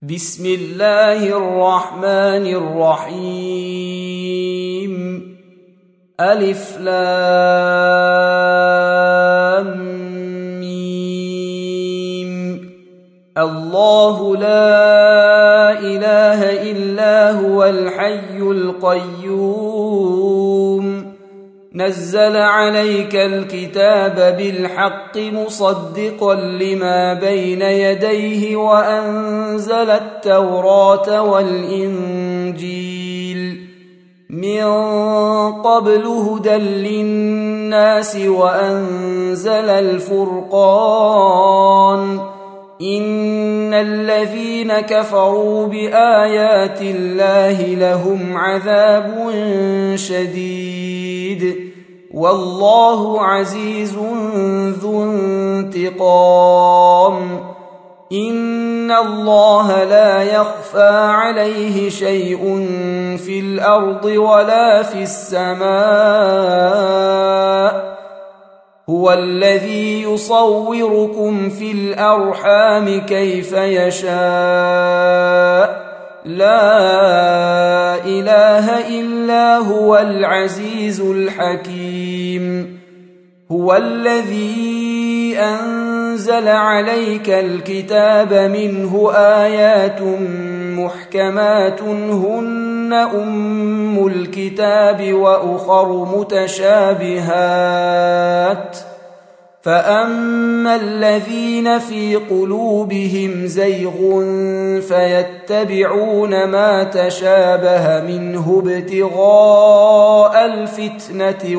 بسم الله الرحمن الرحيم. ألف لام ميم. الله لا إله إلا هو الحي القيوم نزل عليك الكتاب بالحق مصدقا لما بين يديه وأنزل التوراة والإنجيل من قبل هدى للناس وأنزل الفرقان إن الذين كفروا بآيات الله لهم عذاب شديد والله عزيز ذو انتقام. إن الله لا يخفى عليه شيء في الأرض ولا في السماء هو الذي يصوركم في الأرحام كيف يشاء لا إله إلا هو العزيز الحكيم. هو الذي أنزل عليك الكتاب منه آيات محكمات هن أم الكتاب وأخر متشابهات فأما الذين في قلوبهم زيغ فيتبعون ما تشابه منه ابتغاء الفتنة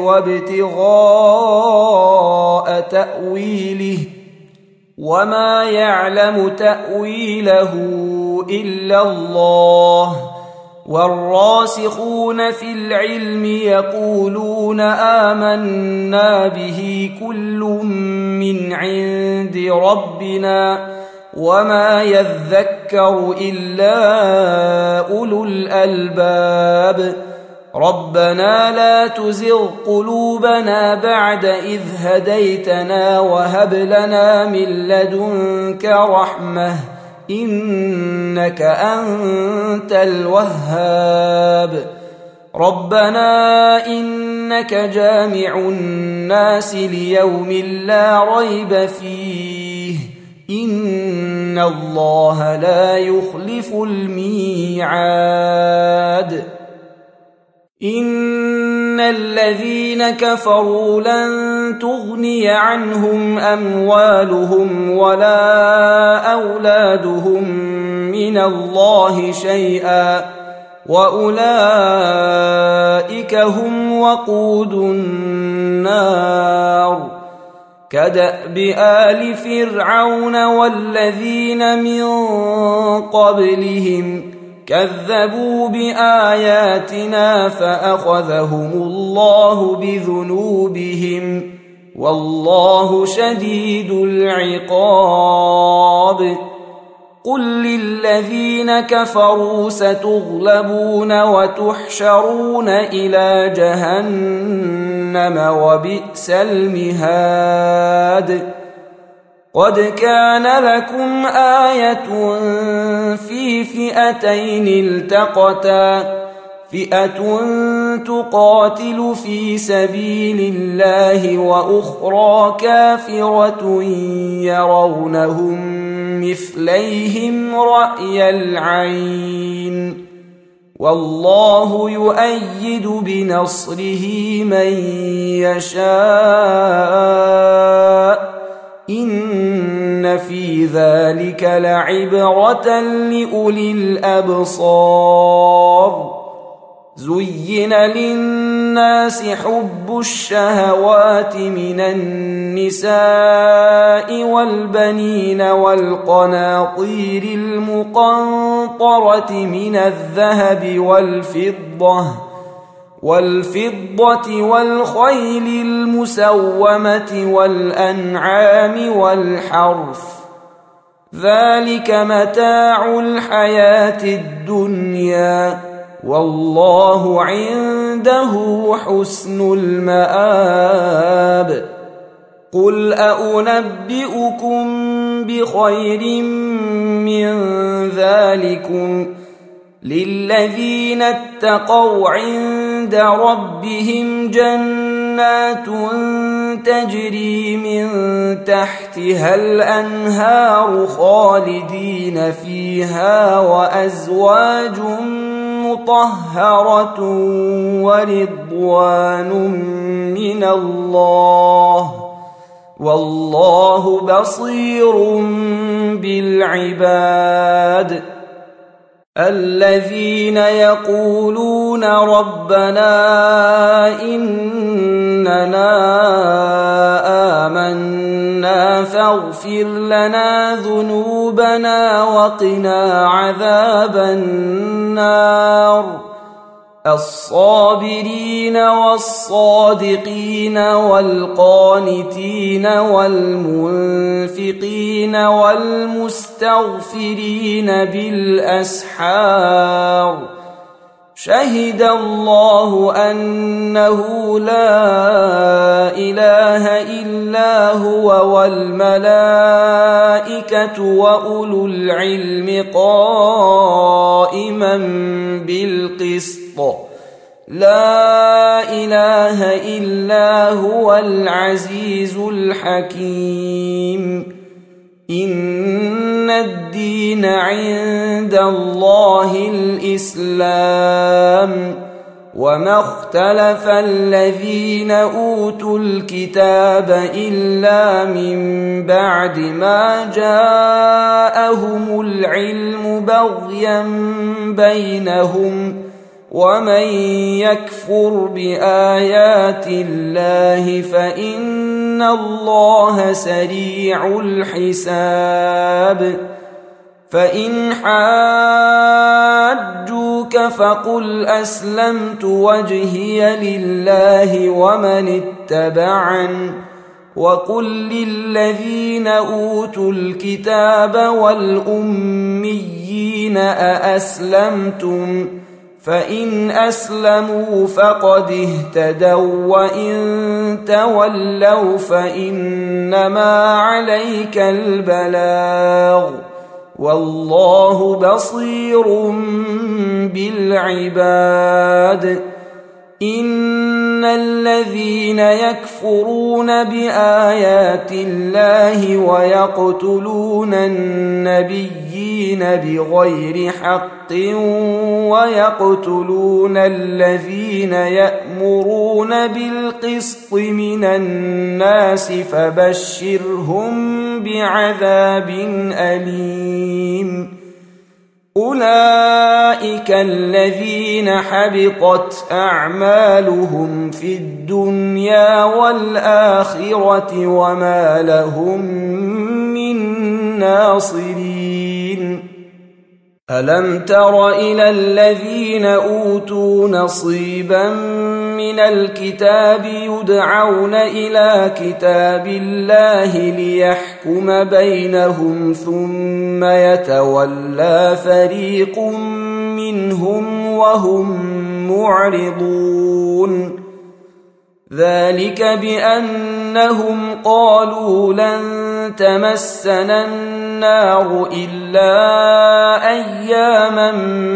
وابتغاء تأويله وما يعلم تأويله إلا الله والراسخون في العلم يقولون آمنا به كل من عند ربنا وما يذكر إلا أولو الألباب. ربنا لا تزغ قلوبنا بعد إذ هديتنا وهب لنا من لدنك رحمة إنك أنت الوهاب. ربنا إنك جامع الناس ليوم لا ريب فيه إن الله لا يخلف الميعاد. إن الذين كفروا لن تغني عنهم أموالهم ولا أولادهم من الله شيئا وأولئك هم وقود النار. كدأب آل فرعون والذين من قبلهم كذبوا بآياتنا فأخذهم الله بذنوبهم والله شديد العقاب. قل للذين كفروا ستغلبون وتحشرون إلى جهنم وبئس المهاد. قد كان لكم آية في فئتين التقتا فئة تقاتل في سبيل الله وأخرى كافرة يرونهم مثليهم رأي العين والله يؤيد بنصره من يشاء إن في ذلك لعبرة لأولي الأبصار. زين للناس حب الشهوات من النساء والبنين والقناطير المقنطرة من الذهب والفضة والخيل المسومة والأنعام والحرث ذلك متاع الحياة الدنيا والله عنده حسن المآب. قل أنبئكم بخير من ذلكم للذين اتقوا عند ربهم جنات تجري من تحتها الأنهار خالدين فيها وأزواج مطهرة ورضوان من الله والله بصير بالعباد الذين يقولون ربنا إننا آمنا فاغفر لنا ذنوبنا وقنا عذاب النار الصابرين والصادقين والقانتين والمنفقين والمستغفرين بالأسحار شهد الله أنه لا إله إلا هو والملائكة وأولو العلم قائما بالقسط لا إله إلا هو العزيز الحكيم إن الدين عند الله الإسلام وما اختلف الذين أوتوا الكتاب إلا من بعد ما جاءهم العلم بغيا بينهم ومن يكفر بآيات الله فإن الله سريع الحساب فإن حاجوك فقل أسلمت وجهي لله ومن اتبعن وقل للذين أوتوا الكتاب والأميين أأسلمتم فإن أسلموا فقد اهتدوا وإن تولوا فإنما عليك البلاغ والله بصير بالعباد إن الذين يكفرون بآيات الله ويقتلون النبيين بغير حق ويقتلون الذين يأمرون بالقسط من الناس فبشرهم بعذاب أليم أولئك الذين حبطت أعمالهم في الدنيا والآخرة وما لهم من ناصرين ألم تر إلى الذين أوتوا نصيبا من الكتاب يدعون إلى كتاب الله ليحكم بينهم ثم يتولى فريق منهم وهم معرضون ذلك بأنهم قالوا لن تمسنا النار إلا أياما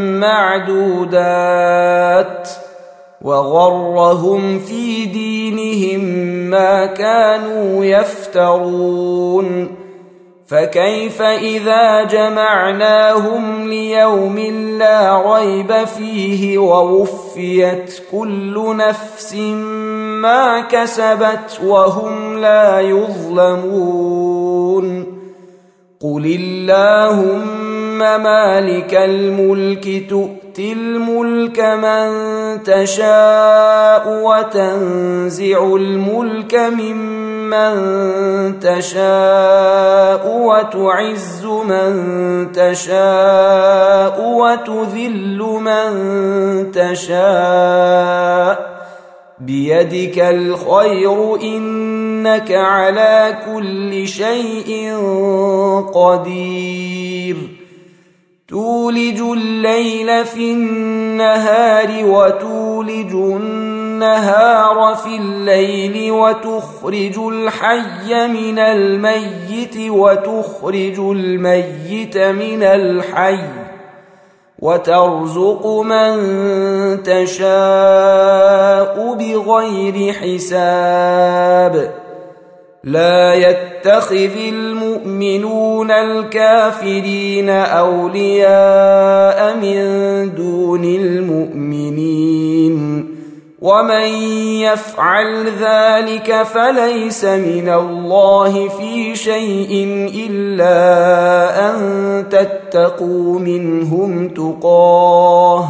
معدودات وغرهم في دينهم ما كانوا يفترون فكيف إذا جمعناهم ليوم لا ريب فيه ووفيت كل نفس ما كسبت وهم لا يظلمون قل اللهم مالك الملك تؤتي الملك من تشاء وتنزع الملك ممن تشاء وتعز من تشاء وتذل من تشاء بيدك الخير إنك على كل شيء قدير تولج الليل في النهار وتولج النهار النهار في الليل وتخرج الحي من الميت وتخرج الميت من الحي وترزق من تشاء بغير حساب لا يتخذ المؤمنون الكافرين أولياء من دون المؤمنين ومن يفعل ذلك فليس من الله في شيء إلا أن تتقوا منهم تقاه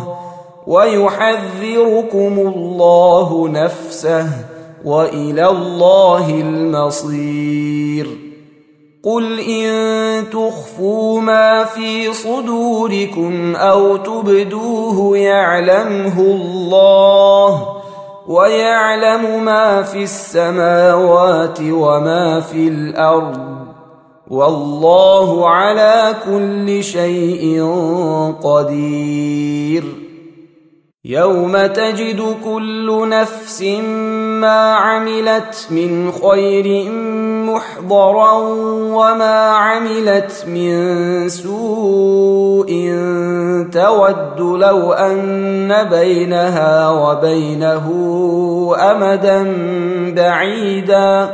ويحذركم الله نفسه وإلى الله المصير قل إن تخفوا ما في صدوركم أو تبدوه يعلمه الله ويعلم ما في السماوات وما في الأرض والله على كل شيء قدير يوم تجد كل نفس ما عملت من خير محضرا وما عملت من سوء تود لو أن بينها وبينه أمدا بعيدا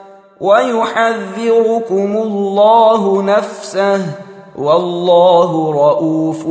ويحذركم الله نفسه والله رؤوف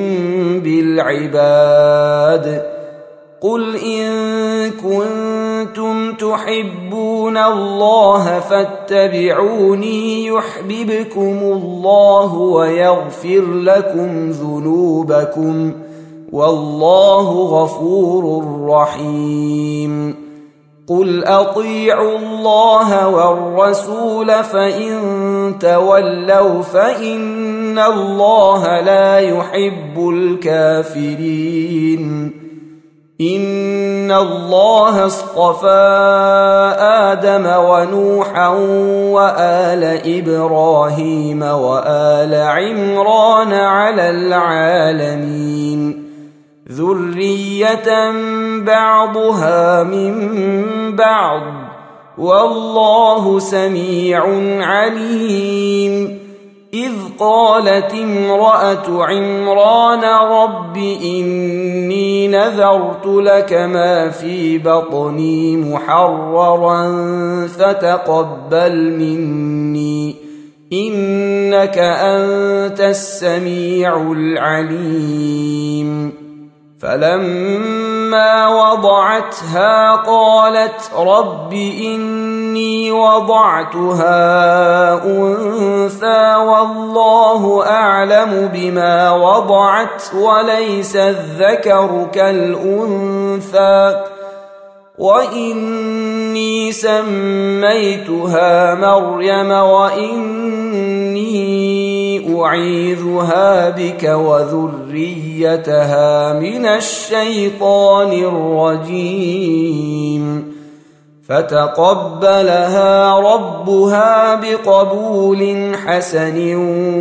بالعباد قل إن كنتم تحبون الله فاتبعوني يحببكم الله ويغفر لكم ذنوبكم والله غفور رحيم قل أطيعوا الله والرسول فإن تولوا فإن الله لا يحب الكافرين إن الله اصطفى آدم ونوحا وآل إبراهيم وآل عمران على العالمين ذرية بعضها من بعض والله سميع عليم إذ قالت امرأة عمران رب إني نذرت لك ما في بطني محررا فتقبل مني إنك أنت السميع العليم فلما وضعتها قالت رب إني وضعتها أنثى والله أعلم بما وضعت وليس الذكر كالأنثى وإني سميتها مريم وإني أعيذها بك وذريتها من الشيطان الرجيم فتقبلها ربها بقبول حسن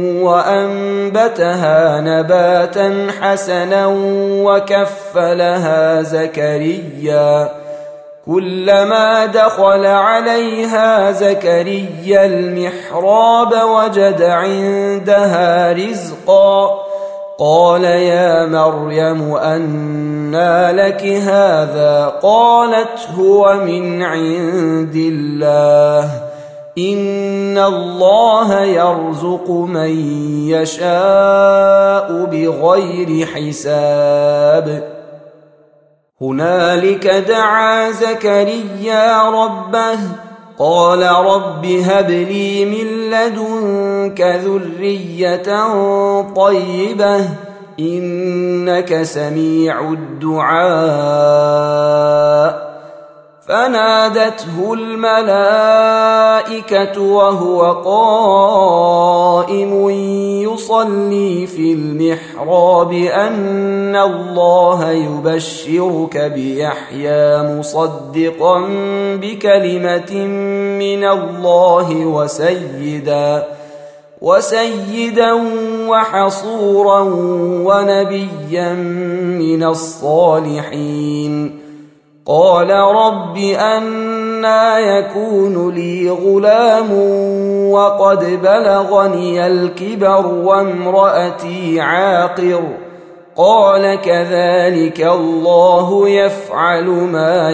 وأنبتها نباتا حسنا وكفلها زكريا كلما دخل عليها زكريا المحراب وجد عندها رزقا قال يا مريم أنى لك هذا قالت هو من عند الله إن الله يرزق من يشاء بغير حساب هنالك دعا زكريا ربه قال رب هب لي من لدنك ذرية طيبة إنك سميع الدعاء فنادته الملائكة وهو قائم يصلي في المحراب أن الله يبشرك بيحيى مصدقا بكلمة من الله وسيدا وحصورا ونبيا من الصالحين قال رب أنى يكون لي غلام وقد بلغني الكبر وامرأتي عاقر قال كذلك الله يفعل ما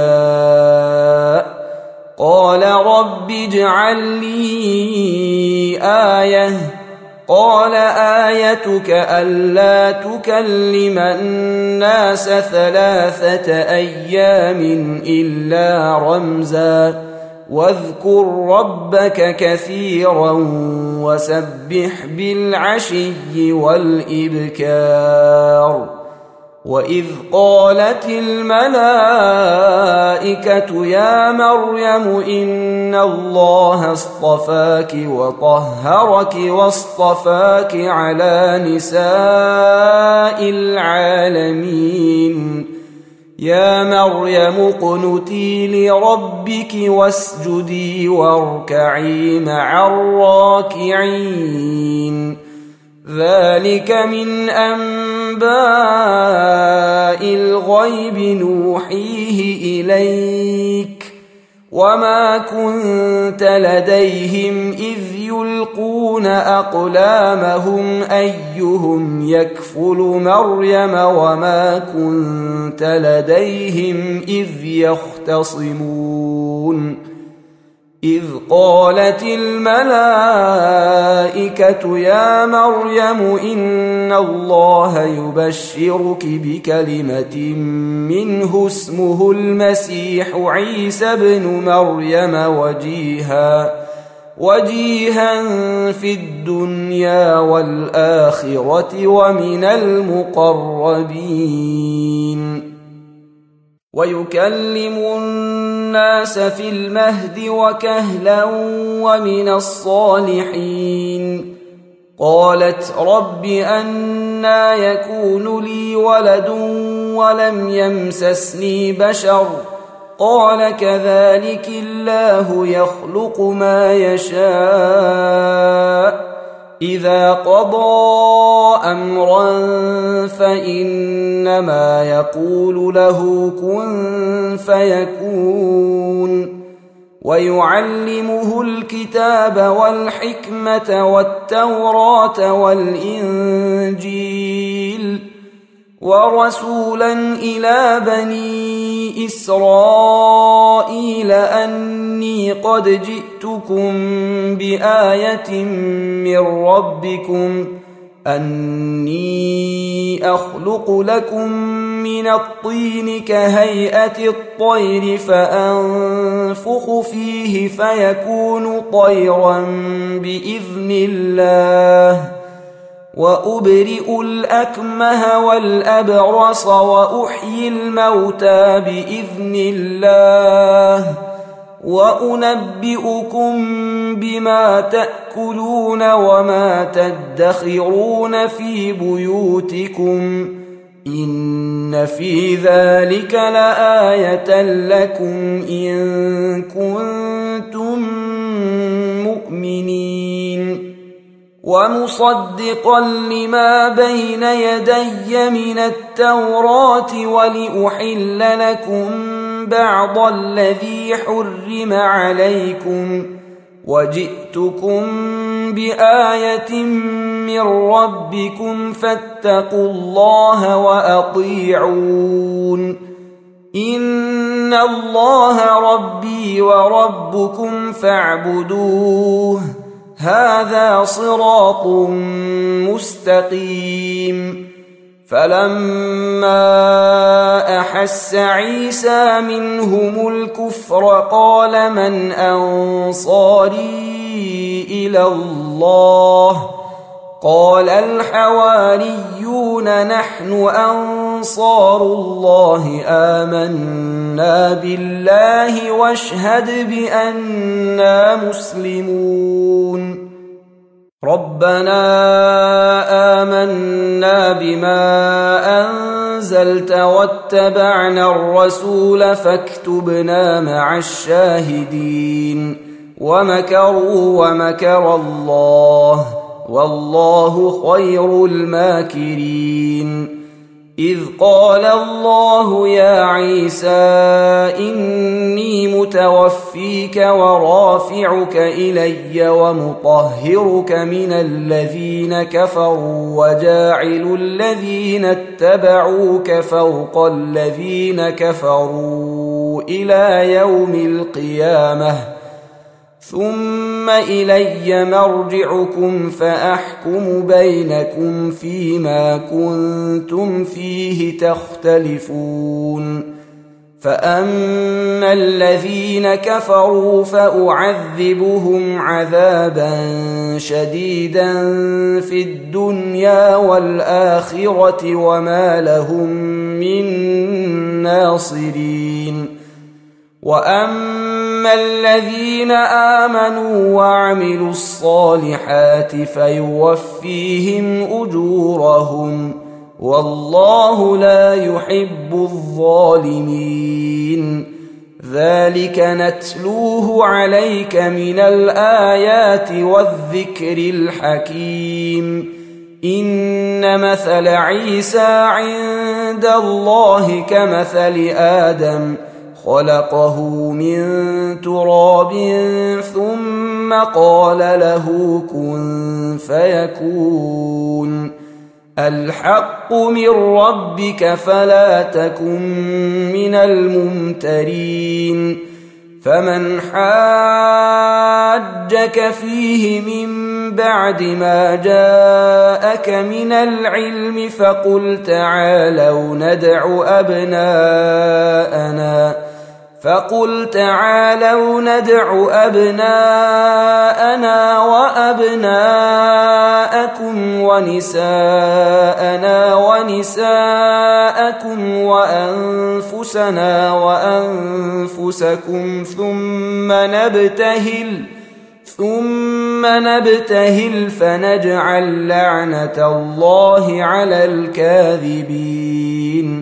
يشاء قال رب اجعل لي آية قال آيتك ألا تكلم الناس 3 أيام إلا رمزا واذكر ربك كثيرا وسبح بالعشي والإبكار وإذ قالت الملائكة يا مريم إن الله اصطفاك وطهرك واصطفاك على نساء العالمين يا مريم اقنتي لربك واسجدي واركعي مع الراكعين ذلك من أنباء الغيب نوحيه إليك وما كنت لديهم إذ يلقون أقلامهم أيهم يكفل مريم وما كنت لديهم إذ يختصمون إذ قالت الملائكة يا مريم إن الله يبشرك بكلمة منه اسمه المسيح عيسى ابن مريم وجيها في الدنيا والآخرة ومن المقربين ويكلم الناس في المهد وكهلا ومن الصالحين قالت رب أنى يكون لي ولد ولم يمسسني بشر قال كذلك الله يخلق ما يشاء إذا قضى أمرا فإنما يقول له كن فيكون ويعلمه الكتاب والحكمة والتوراة والإنجيل ورسولا إلى بني إسرائيل أني قد جئتكم بآية من ربكم أني أخلق لكم من الطين كهيئة الطير فأنفخ فيه فيكون طيرا بإذن الله وأبرئ الأكمه والأبرص وأحيي الموتى بإذن الله وأنبئكم بما تأكلون وما تدخرون في بيوتكم إن في ذلك لآية لكم إن كنتم مؤمنين ومصدقا لما بين يدي من التوراة ولأحل لكم بعض الذي حرم عليكم وجئتكم بآية من ربكم فاتقوا الله وأطيعون إن الله ربي وربكم فاعبدوه هذا صراط مستقيم فلما أحس عيسى منهم الكفر قال من أنصاري إلى الله قال الحواريون نحن أنصار الله آمنا بالله واشهد بأننا مسلمون ربنا آمنا بما أنزلت واتبعنا الرسول فاكتبنا مع الشاهدين ومكروا ومكر الله والله خير الماكرين إذ قال الله يا عيسى إني متوفيك ورافعك إلي ومطهرك من الذين كفروا وجاعل الذين اتبعوك فوق الذين كفروا إلى يوم القيامة ثم إلي مرجعكم فأحكم بينكم فيما كنتم فيه تختلفون فأما الذين كفروا فأعذبهم عذابا شديدا في الدنيا والآخرة وما لهم من ناصرين وأما الذين آمنوا وعملوا الصالحات فيوفيهم أجورهم والله لا يحب الظالمين ذلك نتلوه عليك من الآيات والذكر الحكيم إن مثل عيسى عند الله كمثل آدم خلقه من تراب ثم قال له كن فيكون الحق من ربك فلا تكن من الممترين فمن حاجك فيه من بعد ما جاءك من العلم فقل تعالوا ندع أبناءنا وأبناءكم ونساءنا ونساءكم وأنفسنا وأنفسكم ثم نبتهل فنجعل لعنة الله على الكاذبين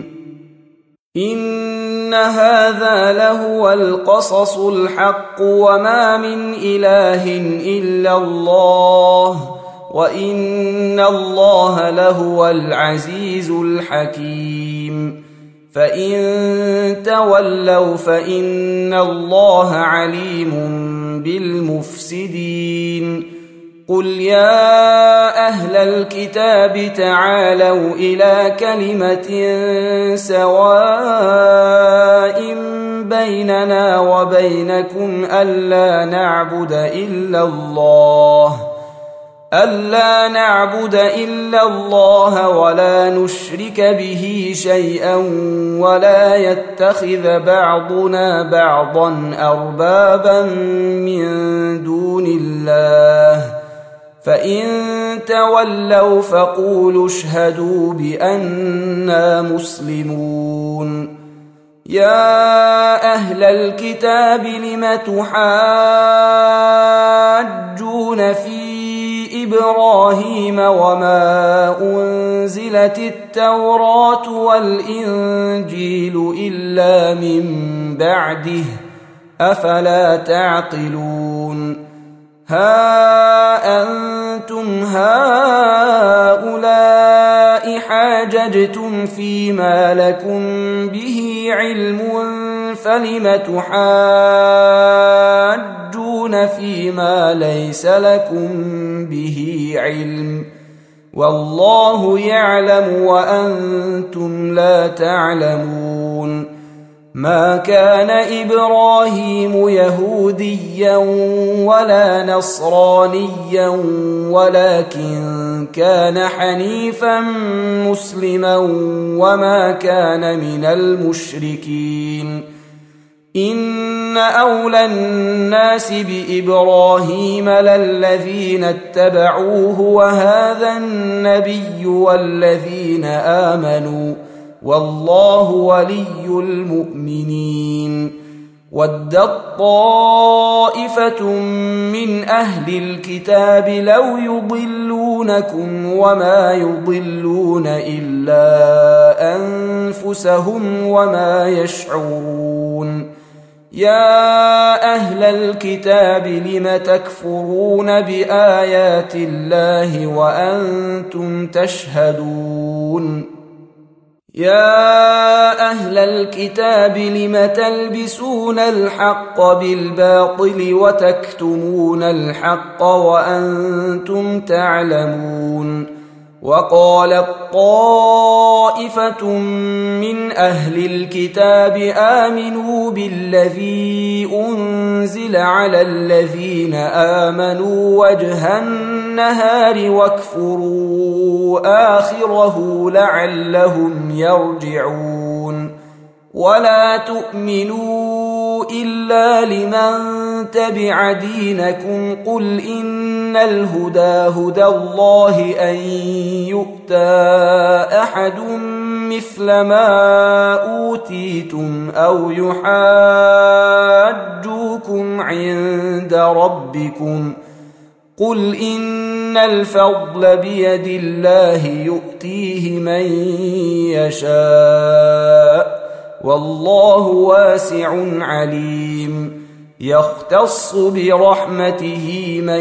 إن هذا لهو القصص الحق وما من إله إلا الله وإن الله لهو العزيز الحكيم فإن تولوا فإن الله عليم بالمفسدين قل يا أهل الكتاب تعالوا إلى كلمة سواء بيننا وبينكم ألا نعبد إلا الله ولا نشرك به شيئا ولا يتخذ بعضنا بعضا أربابا من دون الله فإن تولوا فقولوا اشهدوا بأننا مسلمون يا أهل الكتاب لم تحاجون في إبراهيم وما أنزلت التوراة والإنجيل إلا من بعده أفلا تعقلون ها أنتم هؤلاء حاججتم فيما لكم به علم فلم تحاجون فيما ليس لكم به علم والله يعلم وأنتم لا تعلمون ما كان إبراهيم يهوديا ولا نصرانيا ولكن كان حنيفا مسلما وما كان من المشركين إن أولى الناس بإبراهيم للذين اتبعوه وهذا النبي والذين آمنوا والله ولي المؤمنين ودت طائفة من أهل الكتاب لو يضلونكم وما يضلون إلا أنفسهم وما يشعرون يا أهل الكتاب لم تكفرون بآيات الله وأنتم تشهدون يا أهل الكتاب لم تلبسون الحق بالباطل وتكتمون الحق وأنتم تعلمون وقالت طائفة من أهل الكتاب آمنوا بالذي أنزل على الذين آمنوا وجه النهار واكفروا آخره لعلهم يرجعون ولا تؤمنوا إلا لمن تبع دينكم قل إن الهدى هدى الله أن يؤتى أحد مثل ما أوتيتم أو يحاجوكم عند ربكم قل إن الفضل بيد الله يؤتيه من يشاء والله واسع عليم يختص برحمته من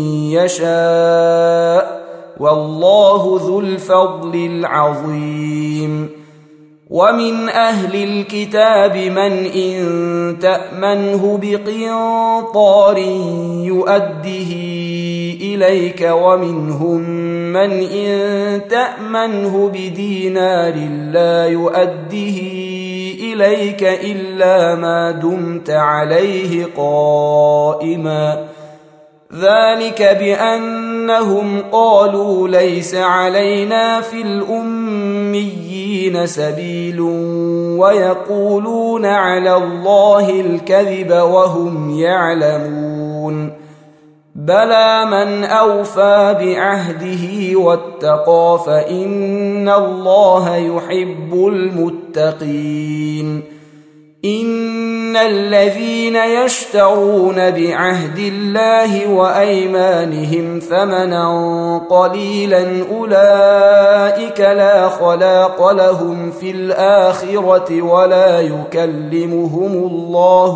يشاء والله ذو الفضل العظيم ومن أهل الكتاب من إن تأمنه بقنطار يؤده إليك ومنهم من إن تأمنه بدينار لا يؤده إليك إلا ما دمت عليه قائما ذلك بأنهم قالوا ليس علينا في الأميين سبيل ويقولون على الله الكذب وهم يعلمون بلى من أوفى بعهده واتقى فإن الله يحب المتقين إن الذين يشترون بعهد الله وأيمانهم ثمنا قليلا أولئك لا خلاق لهم في الآخرة ولا يكلمهم الله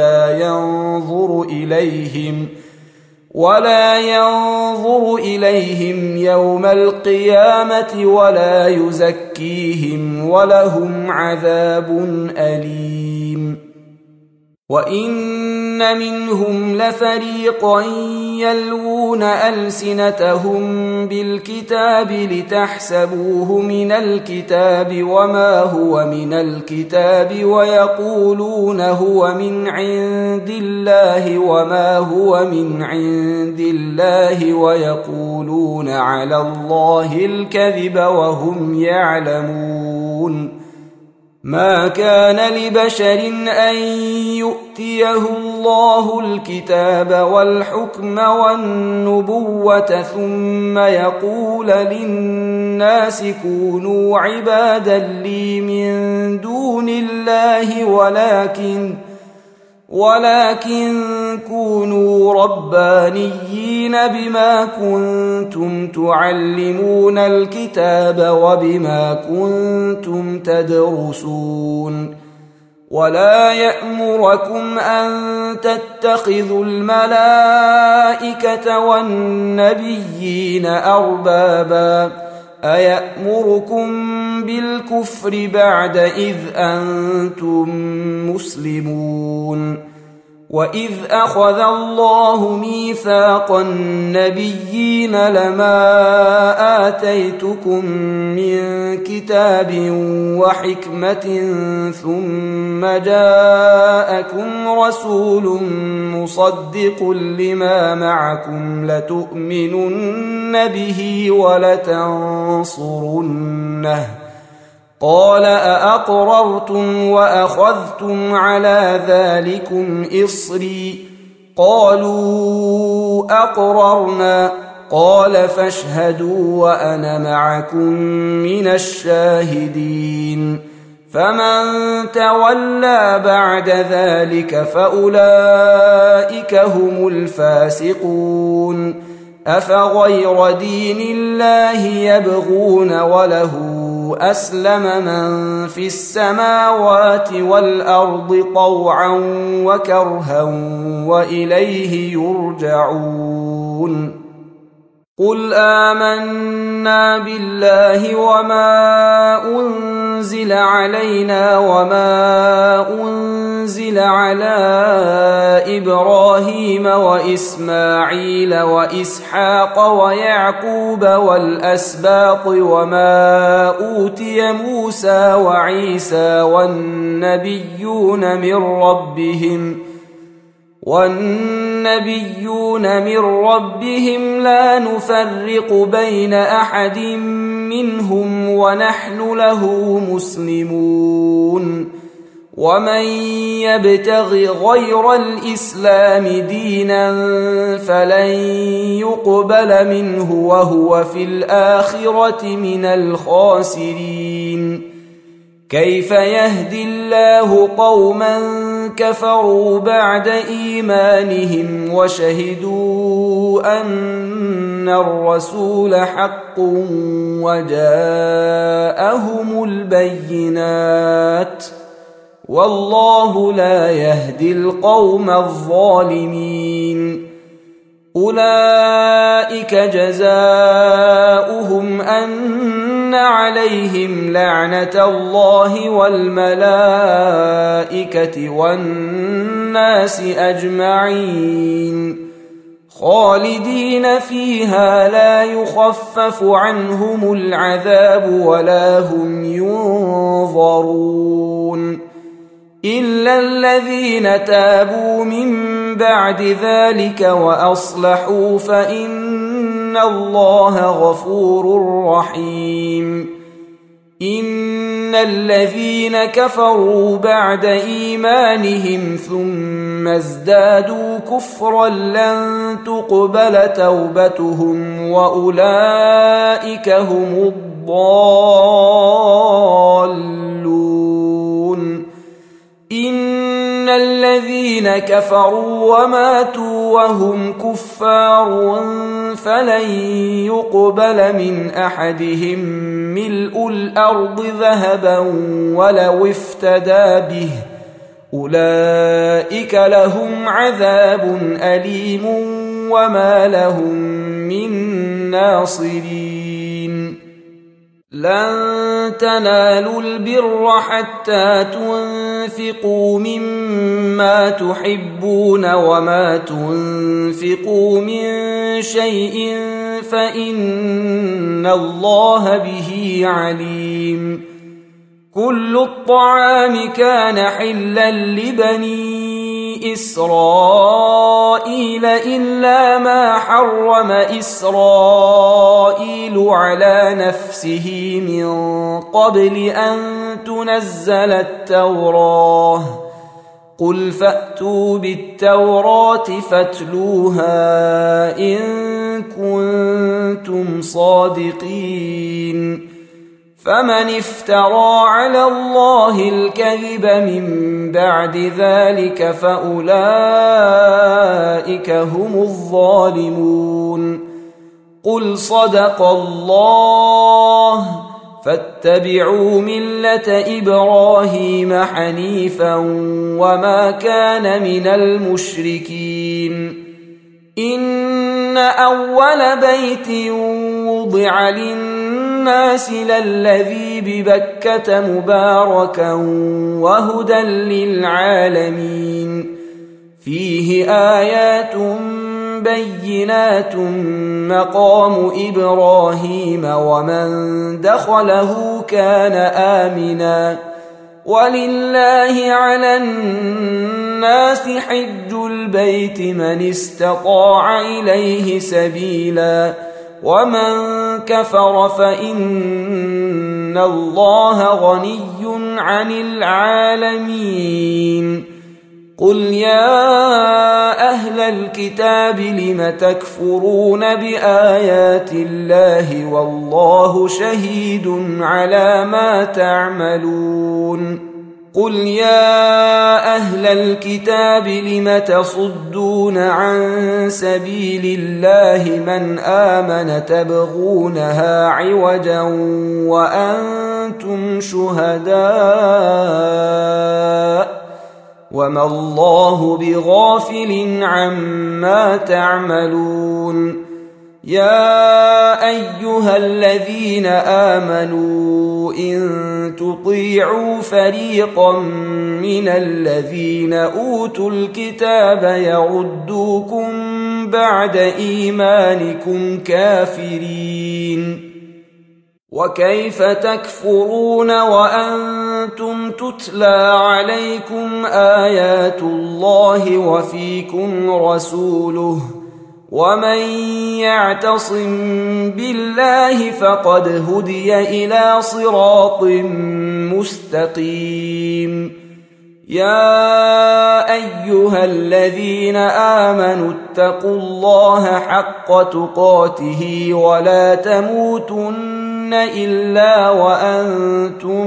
ولا ينظر إليهم يوم القيامة ولا يزكيهم ولهم عذاب أليم وإن منهم لفريقا يلوون ألسنتهم بالكتاب لتحسبوه من الكتاب وما هو من الكتاب ويقولون هو من عند الله وما هو من عند الله ويقولون على الله الكذب وهم يعلمون ما كان لبشر أن يؤتيه الله الكتاب والحكم والنبوة ثم يقول للناس كونوا عبادا لي من دون الله ولكن كونوا ربانيين بما كنتم تعلمون الكتاب وبما كنتم تدرسون ولا يأمركم أن تتخذوا الملائكة والنبيين أربابا أيأمركم بالكفر بعد إذ أنتم مسلمون وإذ أخذ الله ميثاق النبيين لما آتيتكم من كتاب وحكمة ثم جاءكم رسول مصدق لما معكم لتؤمنن به ولتنصرنه قال أأقررتم وأخذتم على ذلكم إصري قالوا أقررنا قال فاشهدوا وأنا معكم من الشاهدين فمن تولى بعد ذلك فأولئك هم الفاسقون أفغير دين الله يبغون وله أسلم من في السماوات والأرض طوعا وكرها وإليه يرجعون قل آمنا بالله وما أنزل أنزل علينا وما أنزل على إبراهيم وإسماعيل وإسحاق ويعقوب والأسباط وما أوتي موسى وعيسى والنبيون من ربهم لا نفرق بين أحد منهم ونحن له مسلمون ومن يبتغ غير الإسلام دينا فلن يقبل منه وهو في الآخرة من الخاسرين كيف يهدي الله قوما كفروا بعد إيمانهم وشهدوا أن الرسول حق وجاءهم البينات والله لا يهدي القوم الظالمين أولئك جزاؤهم أن عليهم لعنة الله والملائكة والناس أجمعين خالدين فيها لا يخفف عنهم العذاب ولا هم ينظرون إلا الذين تابوا من بعد ذلك وأصلحوا فإن الله غفور رحيم إن الذين كفروا بعد إيمانهم ثم ازدادوا كفرا لن تقبل توبتهم وأولئك هم الضالون إن الذين كفروا وماتوا وهم كفار فلن يقبل من أحدهم ملء الأرض ذهبا ولو افتدى به أولئك لهم عذاب أليم وما لهم من ناصرين لن تنالوا البر حتى تنفقوا مما تحبون وما تنفقوا من شيء فإن الله به عليم كل الطعام كان حلا لبني إسرائيل إلا ما حرم إسرائيل على نفسه من قبل أن تنزل التوراة قل فأتوا بالتوراة فاتلوها إن كنتم صادقين فمن افترى على الله الكذب من بعد ذلك فأولئك هم الظالمون قل صدق الله فاتبعوا ملة إبراهيم حنيفا وما كان من المشركين إن أول بيت وضع للناس للذي ببكة مباركا وهدى للعالمين فيه آيات بينات مقام إبراهيم ومن دخله كان آمنا ولله على الناس حج البيت من استطاع إليه سبيلا ومن كفر فإن الله غني عن العالمين قل يا أهل الكتاب لم تكفرون بآيات الله والله شهيد على ما تعملون قل يا أهل الكتاب لم تصدون عن سبيل الله من آمن تبغونها عوجا وأنتم شهداء وما الله بغافل عما تعملون يا أيها الذين آمنوا إن تطيعوا فريقا من الذين أوتوا الكتاب يردوكم بعد إيمانكم كافرين وكيف تكفرون وأنتم تتلى عليكم آيات الله وفيكم رسوله ومن يعتصم بالله فقد هدي إلى صراط مستقيم يا أيها الذين آمنوا اتقوا الله حق تقاته ولا تموتن إلا وأنتم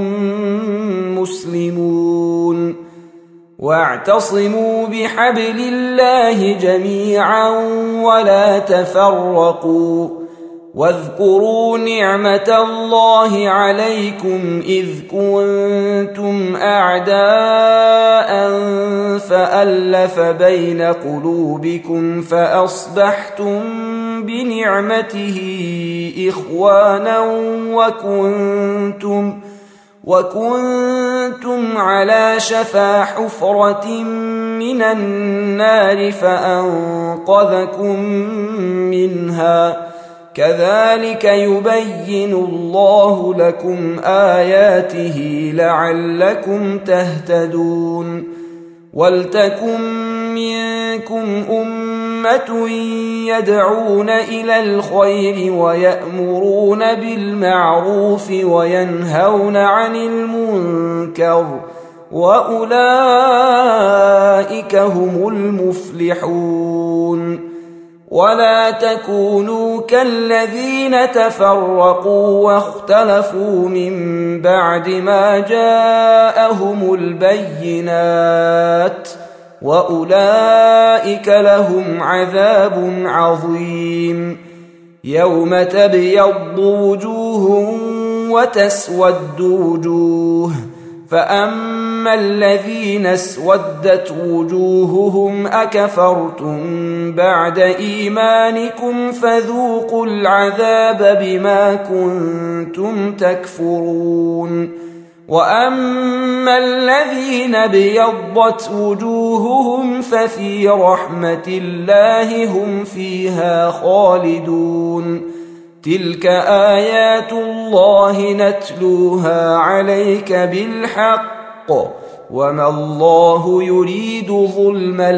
مسلمون واعتصموا بحبل الله جميعا ولا تفرقوا واذكروا نعمة الله عليكم إذ كنتم أعداء فألف بين قلوبكم فأصبحتم بنعمته إخوانا وكنتم على شفا حفرة من النار فأنقذكم منها كذلك يبين الله لكم آياته لعلكم تهتدون ولتكن منكم أمة يدعون إلى الخير ويأمرون بالمعروف وينهون عن المنكر وأولئك هم المفلحون ولا تكونوا كالذين تفرقوا واختلفوا من بعد ما جاءهم البينات وأولئك لهم عذاب عظيم يوم تبيض وجوه وتسود وجوه فأما الذين اسودت وجوههم أكفرتم بعد إيمانكم فذوقوا العذاب بما كنتم تكفرون وأما الذين بيضت وجوههم ففي رحمة الله هم فيها خالدون تلك آيات الله نتلوها عليك بالحق وما الله يريد ظلما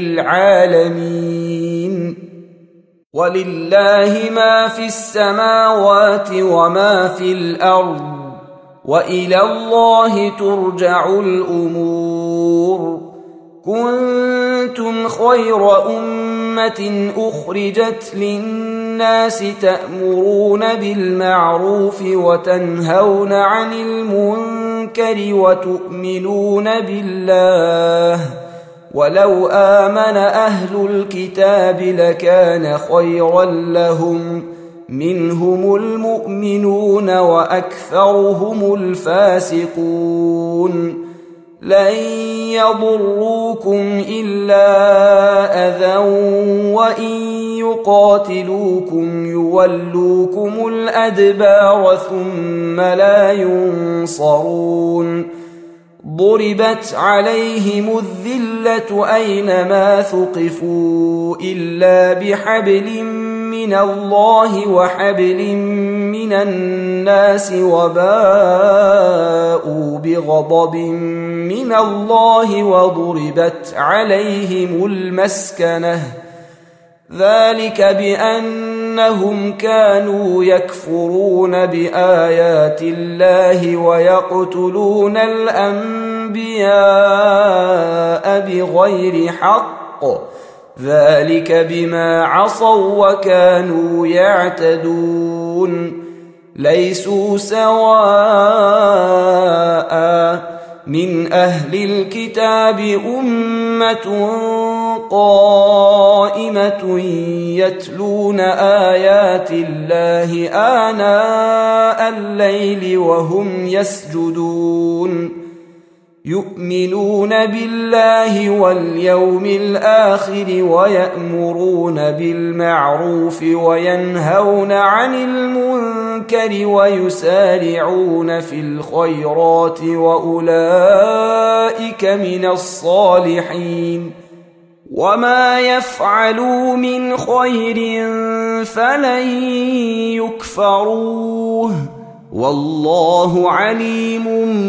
للعالمين ولله ما في السماوات وما في الأرض وإلى الله ترجع الأمور كنتم خير أمة أخرجت للناس تأمرون بالمعروف وتنهون عن المنكر وتؤمنون بالله ولو آمن أهل الكتاب لكان خيرا لهم منهم المؤمنون وأكثرهم الفاسقون لن يضروكم إلا أذى وإن يقاتلوكم يولوكم الأدبار ثم لا ينصرون ضربت عليهم الذلة أينما ثقفوا إلا بحبل من الله وحبل من الناس وباءوا بغضب من الله وضربت عليهم المسكنة ذلك بأنهم كانوا يكفرون بآيات الله ويقتلون الأنبياء بغير حق ذلك بما عصوا وكانوا يعتدون ليسوا سواء من أهل الكتاب أمة قائمة يتلون آيات الله آناء الليل وهم يسجدون يؤمنون بالله واليوم الآخر ويأمرون بالمعروف وينهون عن المنكر ويسارعون في الخيرات وأولئك من الصالحين وما يفعلوا من خير فلن يكفروه والله عليم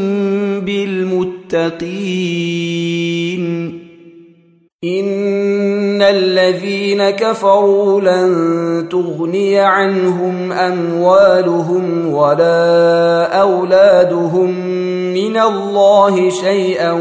بالمتقين إن الذين كفروا لن تغني عنهم أموالهم ولا أولادهم من الله شيئا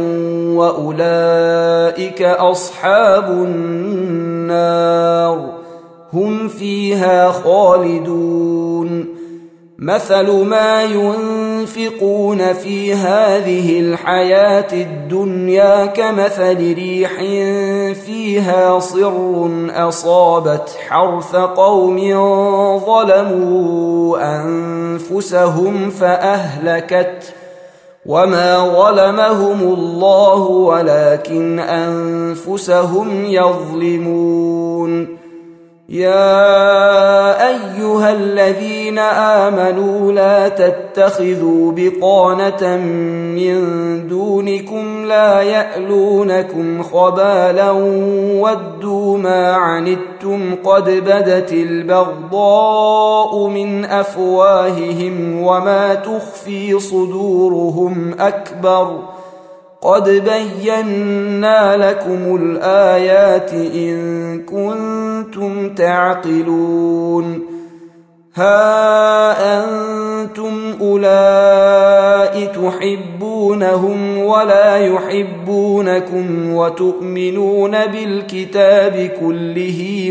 وأولئك أصحاب النار هم فيها خالدون مثل ما ينفقون في هذه الحياة الدنيا كمثل ريح فيها صر أصابت حرث قوم ظلموا أنفسهم فأهلكت وما ظلمهم الله ولكن أنفسهم يظلمون يا أيها الذين آمنوا لا تتخذوا بطانة من دونكم لا يألونكم خبالا ودوا ما عنتم قد بدت البغضاء من أفواههم وما تخفي صدورهم أكبر قد بينا لكم الآيات إن كنتم تعقلون ها أنتم أولئك تحبونهم ولا يحبونكم وتؤمنون بالكتاب كله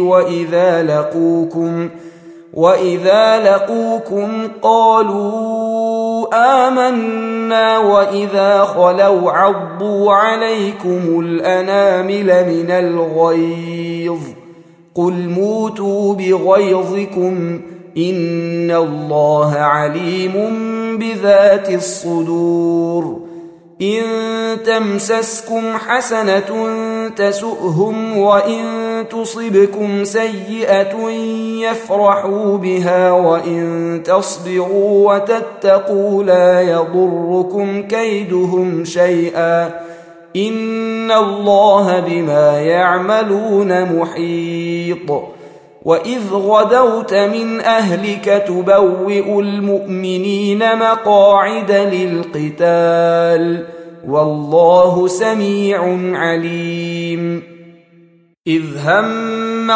وإذا لقوكم قالوا آمنا وإذا خلوا عضوا عليكم الأنامل من الغيظ قل موتوا بغيظكم إن الله عليم بذات الصدور إن تمسسكم حسنة تسؤهم وإن تصبكم سيئة يفرحوا بها وإن تصبروا وتتقوا لا يضركم كيدهم شيئا إن الله بما يعملون محيط وإذ غدوت من أهلك تبوئ المؤمنين مقاعد للقتال والله سميع عليم إذ هم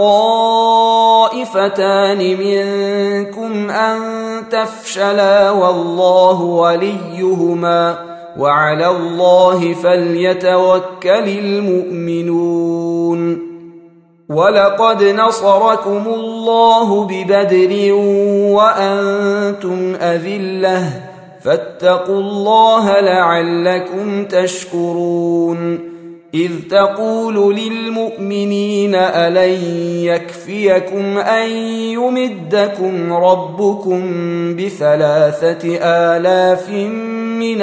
الطائفتان منكم أن تفشلا والله وليهما وعلى الله فليتوكل المؤمنون ولقد نصركم الله ببدر وأنتم أذلة فاتقوا الله لعلكم تشكرون إذ تقول للمؤمنين ألن يكفيكم أن يمدكم ربكم ب3,000 من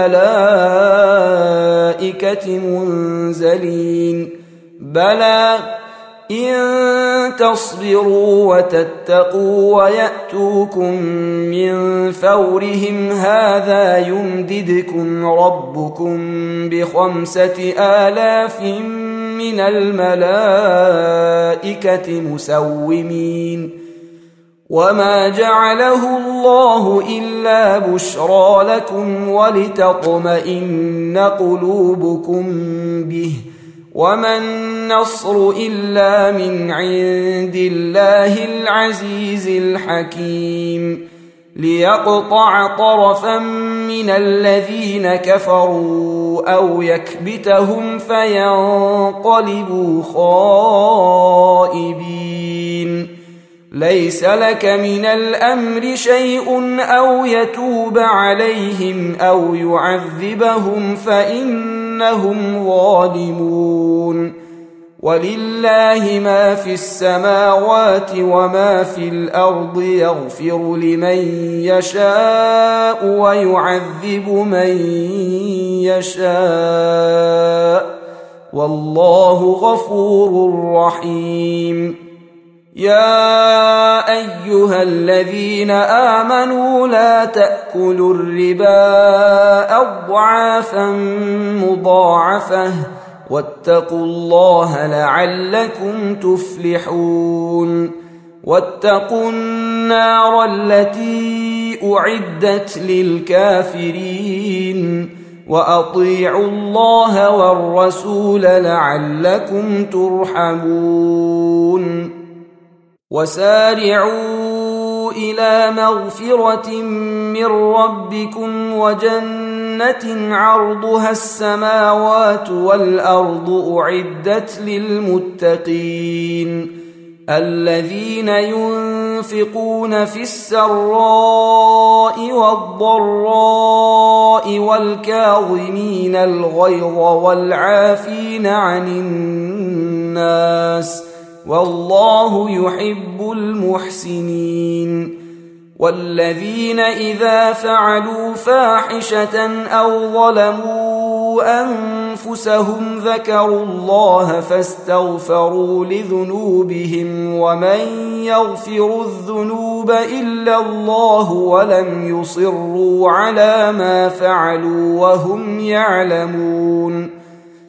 الملائكة منزلين بلى إن تصبروا وتتقوا ويأتوكم من فورهم هذا يمددكم ربكم ب5,000 من الملائكة مسومين وما جعله الله إلا بشرى لكم ولتطمئن قلوبكم به وما النصر إلا من عند الله العزيز الحكيم ليقطع طرفا من الذين كفروا أو يكبتهم فينقلبوا خائبين ليس لك من الأمر شيء أو يتوب عليهم أو يعذبهم فإنهم ظالمون ولله ما في السماوات وما في الأرض يغفر لمن يشاء ويعذب من يشاء والله غفور رحيم. يا أيها الذين آمنوا لا تأكلوا الربا أضعافا مضاعفة واتقوا الله لعلكم تفلحون. واتقوا النار التي أعدت للكافرين وأطيعوا الله والرسول لعلكم ترحمون. وسارعوا إلى مغفرة من ربكم وجنة عرضها السماوات والأرض أعدت للمتقين الذين ينفقون في السراء والضراء والكاظمين الغيظ والعافين عن الناس والله يحب المحسنين. والذين إذا فعلوا فاحشة أو ظلموا أنفسهم ذكروا الله فاستغفروا لذنوبهم ومن يغفر الذنوب إلا الله ولم يصروا على ما فعلوا وهم يعلمون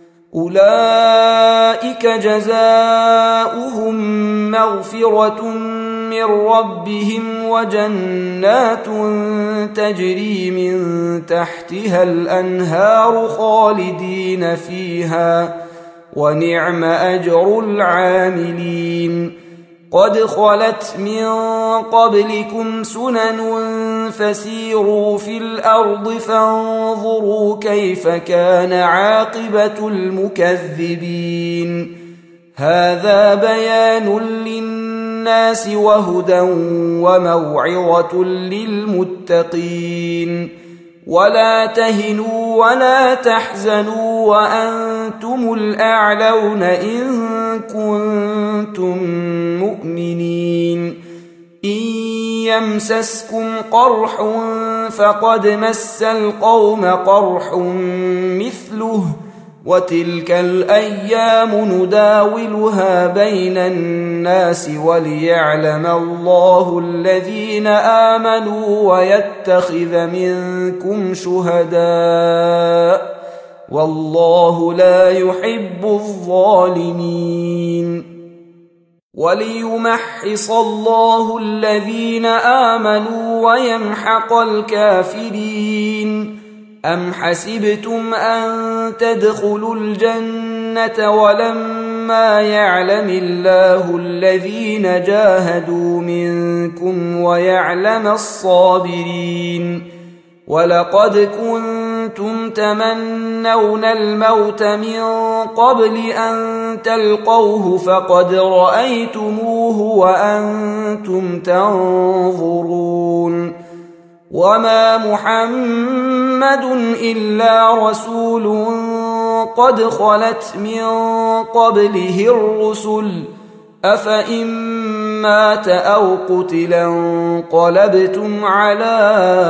أولئك جزاؤهم مغفرة من ربهم وجنات تجري من تحتها الأنهار خالدين فيها ونعم أجر العاملين. قد خلت من قبلكم سنن فسيروا في الأرض فانظروا كيف كان عاقبة المكذبين. هذا بيان للناس وهدى وموعظة للمتقين. ولا تهنوا ولا تحزنوا وأنتم الأعلون إن كنتم مؤمنين. إن يمسسكم قرح فقد مس القوم قرح مثله وتلك الأيام نداولها بين الناس وليعلم الله الذين آمنوا ويتخذ منكم شهداء والله لا يحب الظالمين. وليمحص الله الذين آمنوا ويمحق الكافرين. أم حسبتم أن تدخلوا الجنة ولما يعلم الله الذين جاهدوا منكم ويعلم الصابرين. ولقد كنتم تمنون الموت من قبل أن تلقوه فقد رأيتموه وأنتم تنظرون. وما محمد إلا رسول قد خلت من قبله الرسل أفإن مات أو قتلا انقلبتم على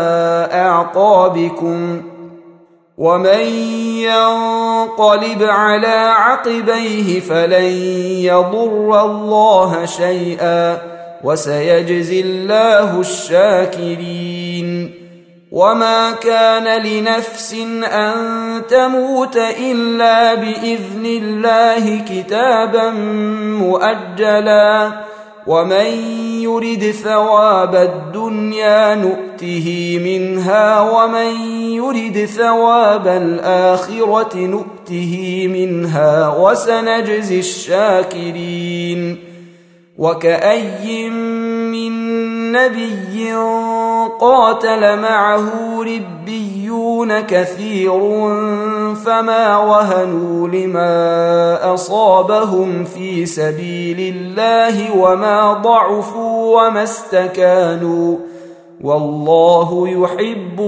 أعقابكم ومن ينقلب على عقبيه فلن يضر الله شيئا وسيجزي الله الشاكرين. وما كان لنفس أن تموت إلا بإذن الله كتابا مؤجلا ومن يرد ثواب الدنيا نؤته منها ومن يرد ثواب الآخرة نؤته منها وسنجزي الشاكرين. وكأي من نبي قاتل معه ربيون كثير فما وهنوا لما أصابهم في سبيل الله وما ضعفوا وما استكانوا والله يحب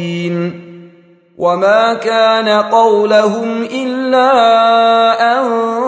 الصابرين. وما كان قولهم إلا أن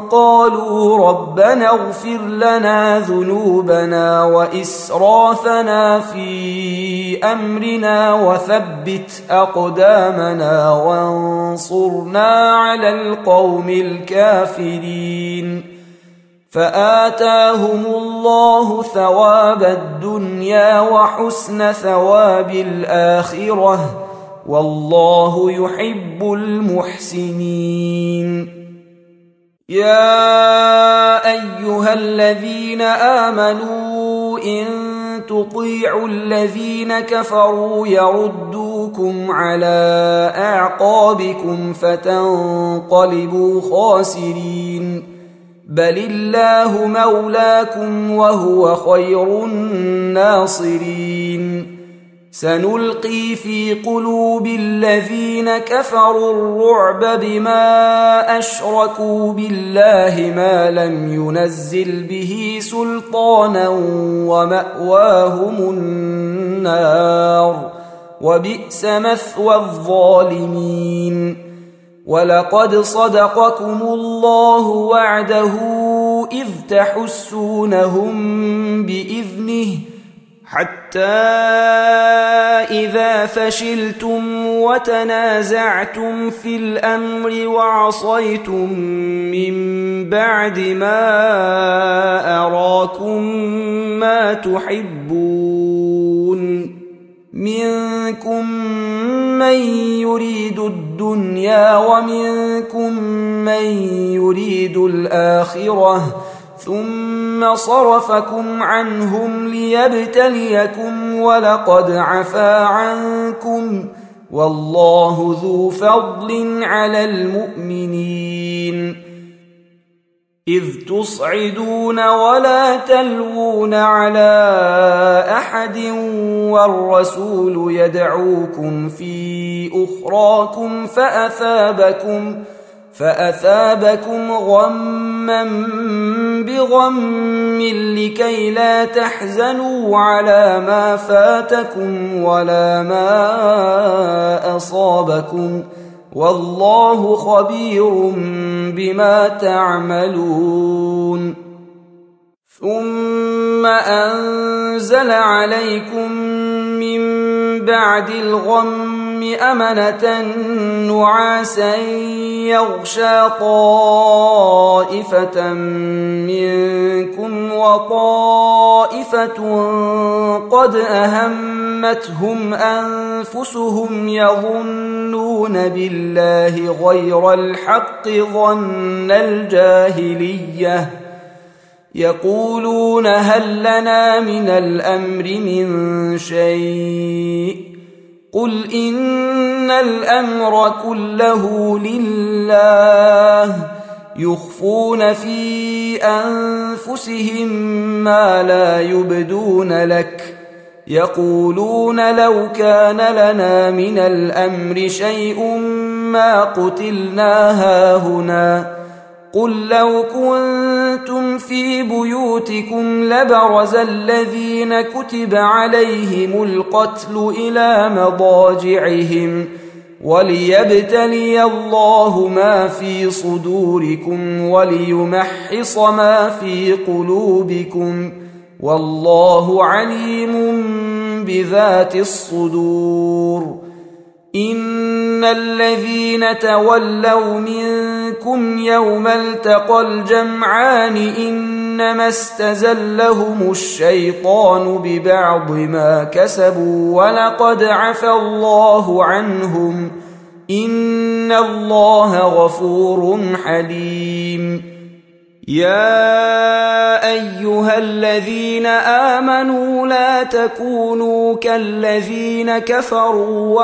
قالوا ربنا اغفر لنا ذنوبنا وإسرافنا في أمرنا وثبت أقدامنا وانصرنا على القوم الكافرين فآتاهم الله ثواب الدنيا وحسن ثواب الآخرة والله يحب المحسنين. يا أيها الذين آمنوا إن تطيعوا الذين كفروا يردوكم على أعقابكم فتنقلبوا خاسرين بل الله مولاكم وهو خير الناصرين. سنلقي في قلوب الذين كفروا الرعب بما أشركوا بالله ما لم ينزل به سلطانا ومأواهم النار وبئس مثوى الظالمين. ولقد صدقكم الله وعده إذ تحسونهم بإذنه حتى إذا فشلتم وتنازعتم في الأمر وعصيتم من بعد ما أراكم ما تحبون منكم من يريد الدنيا ومنكم من يريد الآخرة ثم صرفكم عنهم ليبتليكم ولقد عفا عنكم والله ذو فضل على المؤمنين. إذ تصعدون ولا تلوون على أحد والرسول يدعوكم في أخراكم فأثابكم غما بغم لكي لا تحزنوا على ما فاتكم ولا ما أصابكم والله خبير بما تعملون. ثم أنزل عليكم من بعد الغم أمنة نعاسا يغشى طائفة منكم وطائفة قد أهمتهم أنفسهم يظنون بالله غير الحق ظن الجاهلية يقولون هل لنا من الأمر من شيء قل إن الأمر كله لله يخفون في أنفسهم ما لا يبدون لك يقولون لو كان لنا من الأمر شيء ما قتلنا هاهنا قل لو كنتم في بيوتكم لبرز الذين كتب عليهم القتل إلى مضاجعهم وليبتلي الله ما في صدوركم وليمحص ما في قلوبكم والله عليم بذات الصدور. إن الذين تولوا منكم يوم التقى الجمعان إنما استزلهم الشيطان ببعض ما كسبوا ولقد عفا الله عنهم إن الله غفور حليم. يا أيها الذين آمنوا لا تكونوا كالذين كفروا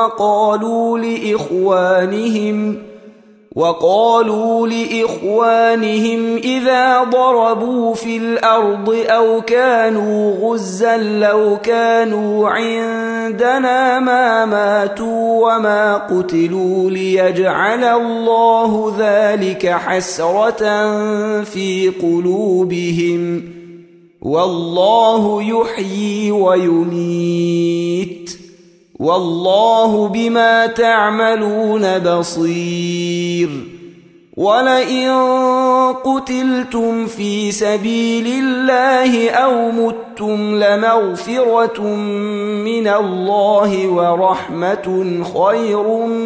وقالوا لإخوانهم إذا ضربوا في الأرض أو كانوا غزا لو كانوا عندنا ما ماتوا وما قتلوا ليجعل الله ذلك حسرة في قلوبهم والله يحيي ويميت والله بما تعملون بصير. ولئن قتلتم في سبيل الله أو متم لمغفرة من الله ورحمة خير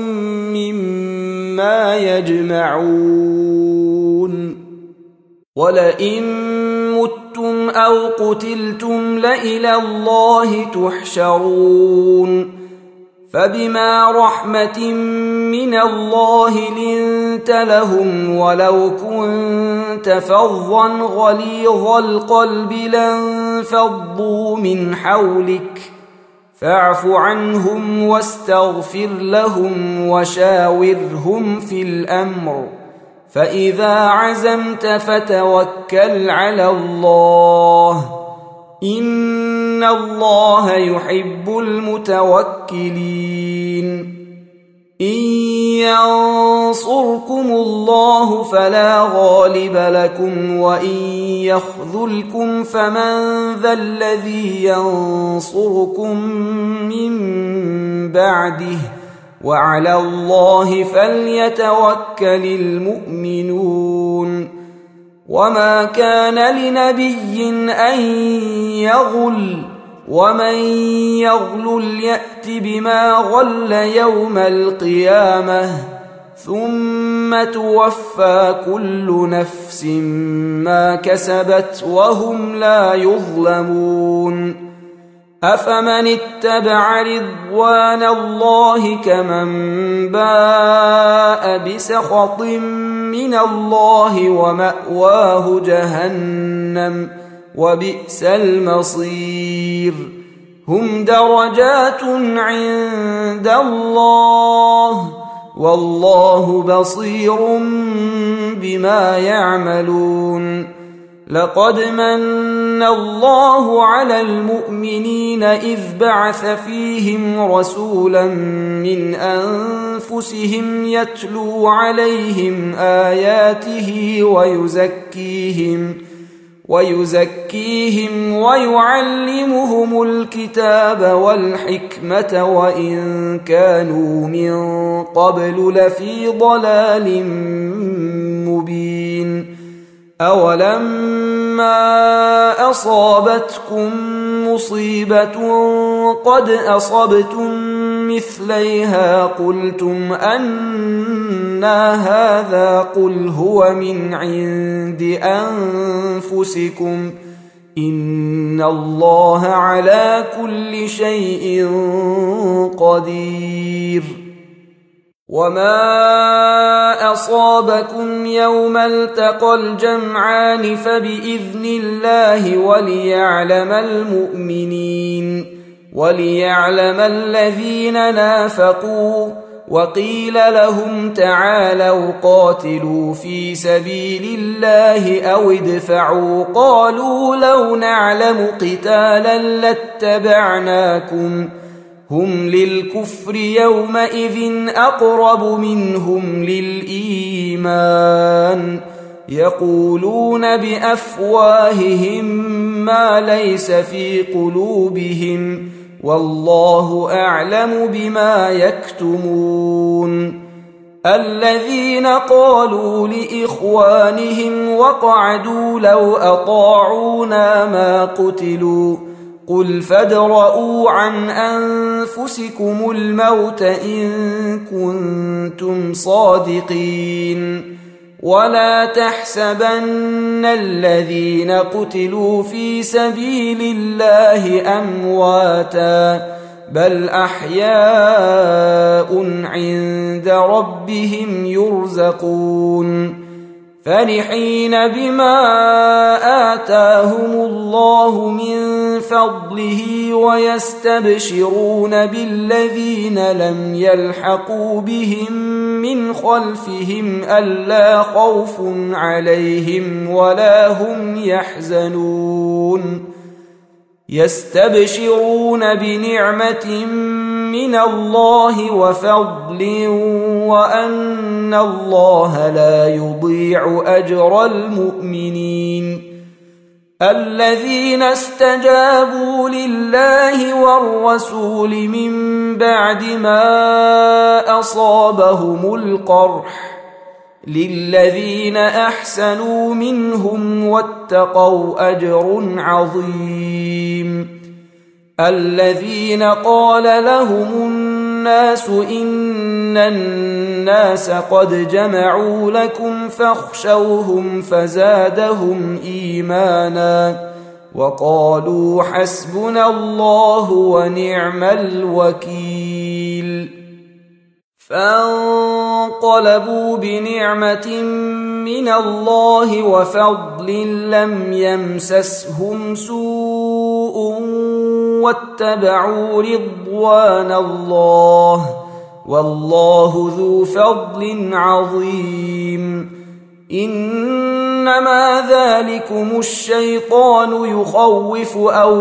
مما يجمعون ولئن متم أو قتلتم لإلى الله تحشرون فبما رحمة من الله لنت لهم ولو كنت فظا غليظ القلب لانفضوا من حولك فاعف عنهم واستغفر لهم وشاورهم في الأمر فإذا عزمت فتوكل على الله إن الله يحب المتوكلين إن ينصركم الله فلا غالب لكم وإن يخذلكم فمن ذا الذي ينصركم من بعده وعلى الله فليتوكل المؤمنون وما كان لنبي أن يغل ومن يغلل يأت بما غل يوم القيامة ثم توفى كل نفس ما كسبت وهم لا يظلمون أفمن اتبع رضوان الله كمن باء بسخط من الله ومأواه جهنم وبئس المصير هم درجات عند الله والله بصير بما يعملون لقد من الله على المؤمنين إذ بعث فيهم رسولا من أنفسهم يتلو عليهم آياته ويزكيهم ويعلمهم الكتاب والحكمة وإن كانوا من قبل لفي ضلال مبين أولما أصابتكم مصيبة قد أصبتم مثليها قلتم أنى هذا قل هو من عند أنفسكم إن الله على كل شيء قدير وما أصابكم يوم التقى الجمعان فبإذن الله وليعلم الذين نافقوا وقيل لهم تعالوا قاتلوا في سبيل الله أو ادفعوا قالوا لو نعلم قتالا لاتبعناكم هم للكفر يومئذ أقرب منهم للإيمان يقولون بأفواههم ما ليس في قلوبهم والله أعلم بما يكتمون الذين قالوا لإخوانهم وقعدوا لو أطاعونا ما قتلوا قل فادرءوا عن أنفسكم الموت إن كنتم صادقين ولا تحسبن الذين قتلوا في سبيل الله أمواتا بل أحياء عند ربهم يرزقون فرحين بما آتاهم الله من فضله ويستبشرون بالذين لم يلحقوا بهم من خلفهم ألا خوف عليهم ولا هم يحزنون يستبشرون بنعمة من الله وفضل وأن الله لا يضيع أجر المؤمنين الذين استجابوا لله والرسول من بعد ما أصابهم القرح للذين أحسنوا منهم واتقوا أجر عظيم الذين قال لهم الناس إن الناس قد جمعوا لكم فاخشوهم فزادهم إيمانا وقالوا حسبنا الله ونعم الوكيل فانقلبوا بنعمة من الله وفضل لم يمسسهم سوء واتبعوا رضوان الله والله ذو فضل عظيم إنما ذلكم الشيطان يخوف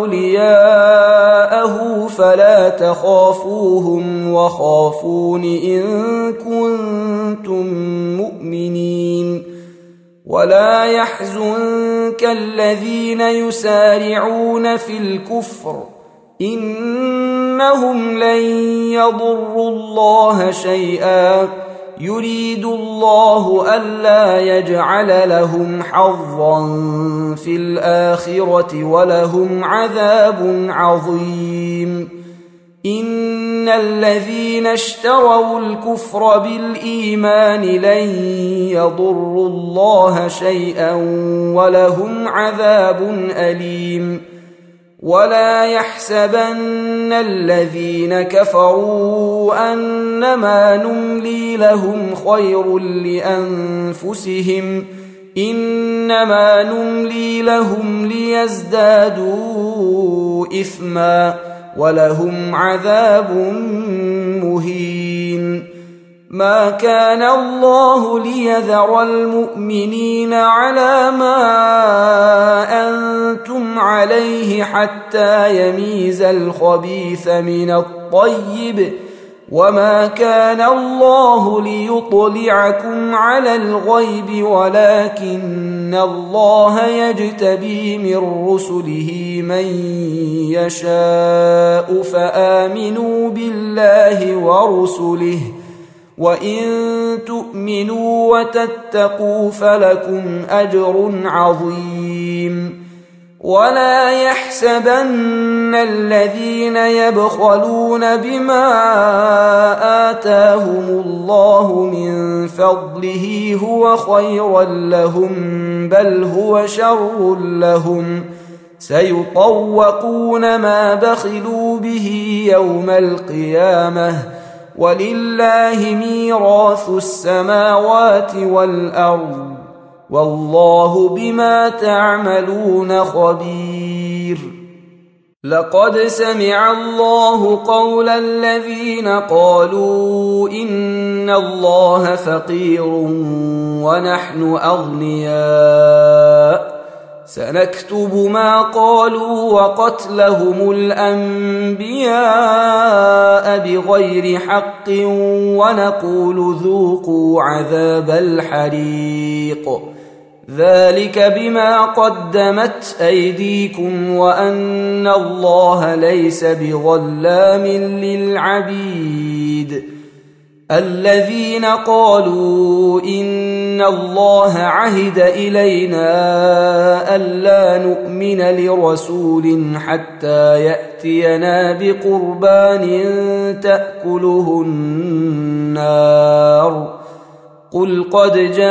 أولياءه فلا تخافوهم وخافون إن كنتم مؤمنين ولا يحزنك الذين يسارعون في الكفر إنهم لن يضروا الله شيئا يريد الله ألا يجعل لهم حظا في الآخرة ولهم عذاب عظيم إن الذين اشتروا الكفر بالإيمان لن يضروا الله شيئا ولهم عذاب أليم ولا يحسبن الذين كفروا أنما نملي لهم خير لأنفسهم إنما نملي لهم ليزدادوا إثما ولهم عذاب مهين ما كان الله ليذر المؤمنين على ما أنتم عليه حتى يميز الخبيث من الطيب وما كان الله ليطلعكم على الغيب ولكن الله يجتبي من رسله من يشاء فآمنوا بالله ورسله وإن تؤمنوا وتتقوا فلكم أجر عظيم ولا يحسبن الذين يبخلون بما آتاهم الله من فضله هو خيرا لهم بل هو شر لهم سيطوقون ما بخلوا به يوم القيامة ولله ميراث السماوات والأرض والله بما تعملون خبير لقد سمع الله قول الذين قالوا إن الله فقير ونحن أغنياء سنكتب ما قالوا وقتلهم الأنبياء بغير حق ونقول ذوقوا عذاب الحريق ذلك بما قدمت أيديكم وأن الله ليس بظلام للعبيد الذين قالوا إن الله عهد إلينا ألا نؤمن لرسول حتى يأتينا بقربان تأكله النار قل قد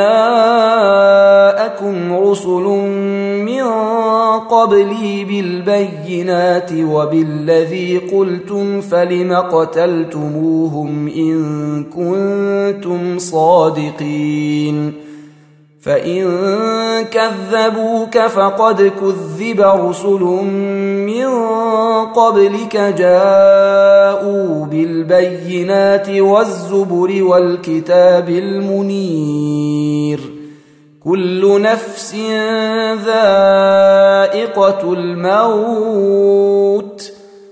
جاءكم رسل من قبلي بالبينات وبالذي قلتم فلم قتلتموهم إن كنتم صادقين فإن كذبوك فقد كذب رسل من قبلك جاءوا بالبينات والزبر والكتاب المنير كل نفس ذائقة الموت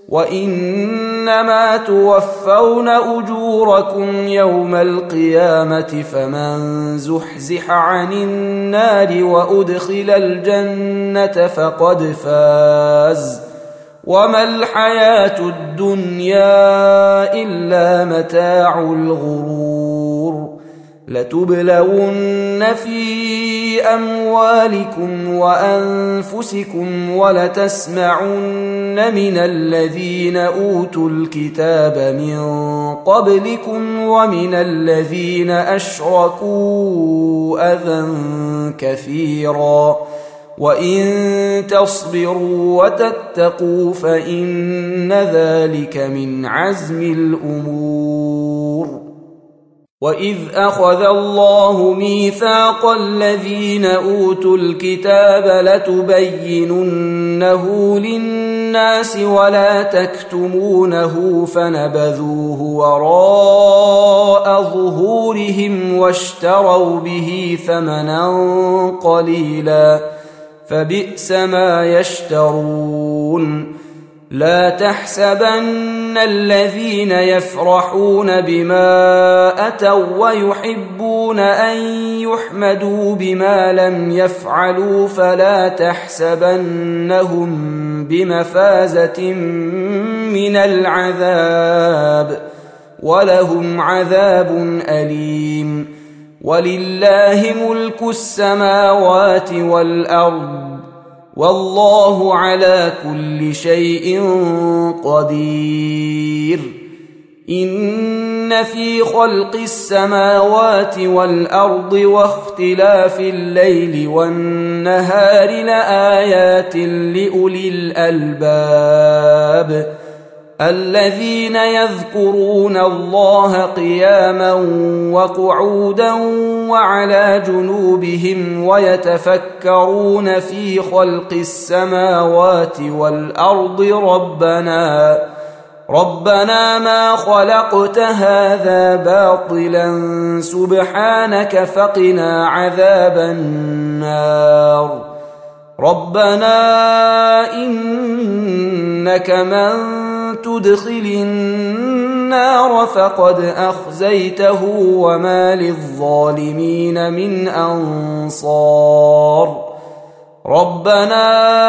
وإنما توفون أجوركم يوم القيامة فمن زحزح عن النار وأدخل الجنة فقد فاز وما الحياة الدنيا إلا متاع الغرور لتبلون في أموالكم وأنفسكم ولتسمعن من الذين أوتوا الكتاب من قبلكم ومن الذين أشركوا أذى كثيرا وإن تصبروا وتتقوا فإن ذلك من عزم الأمور. وإذ أخذ الله ميثاق الذين أوتوا الكتاب لتبيننه للناس ولا تكتمونه فنبذوه وراء ظهورهم واشتروا به ثمنا قليلا فبئس ما يشترون. لا تحسبن الذين يفرحون بما أتوا ويحبون أن يحمدوا بما لم يفعلوا فلا تحسبنهم بمفازة من العذاب ولهم عذاب أليم. ولله ملك السماوات والأرض والله على كل شيء قدير. إن في خلق السماوات والأرض واختلاف الليل والنهار لآيات لأولي الألباب الذين يذكرون الله قياما وقعودا وعلى جنوبهم ويتفكرون في خلق السماوات والأرض ربنا ما خلقت هذا باطلا سبحانك فقنا عذاب النار. ربنا إنك من تدخل النار فقد أخزيته وما للظالمين من أنصار. ربنا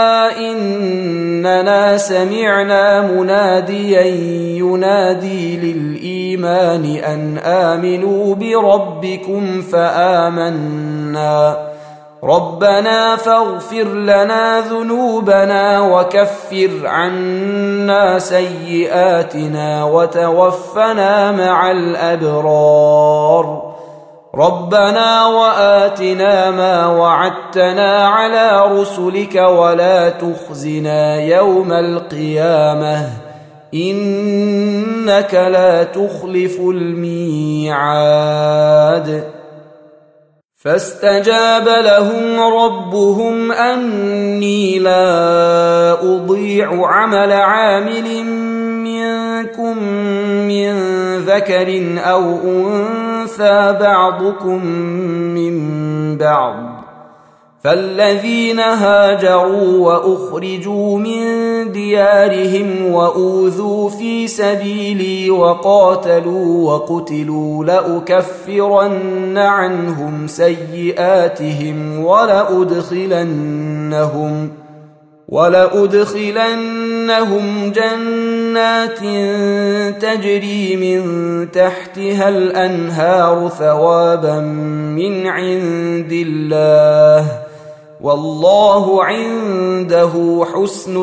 إننا سمعنا مناديا ينادي للإيمان أن آمنوا بربكم فآمنا. ربنا فاغفر لنا ذنوبنا وكفر عنا سيئاتنا وتوفنا مع الأبرار. ربنا وآتنا ما وعدتنا على رسلك ولا تخزنا يوم القيامة إنك لا تخلف الميعاد. فاستجاب لهم ربهم أني لا أضيع عمل عامل منكم من ذكر أو أنثى بعضكم من بعض. فالذين هاجروا وأخرجوا من ديارهم وأوذوا في سبيلي وقاتلوا وقتلوا لأكفرن عنهم سيئاتهم ولأدخلنهم جنات تجري من تحتها الأنهار ثوابا من عند الله والله عنده حسن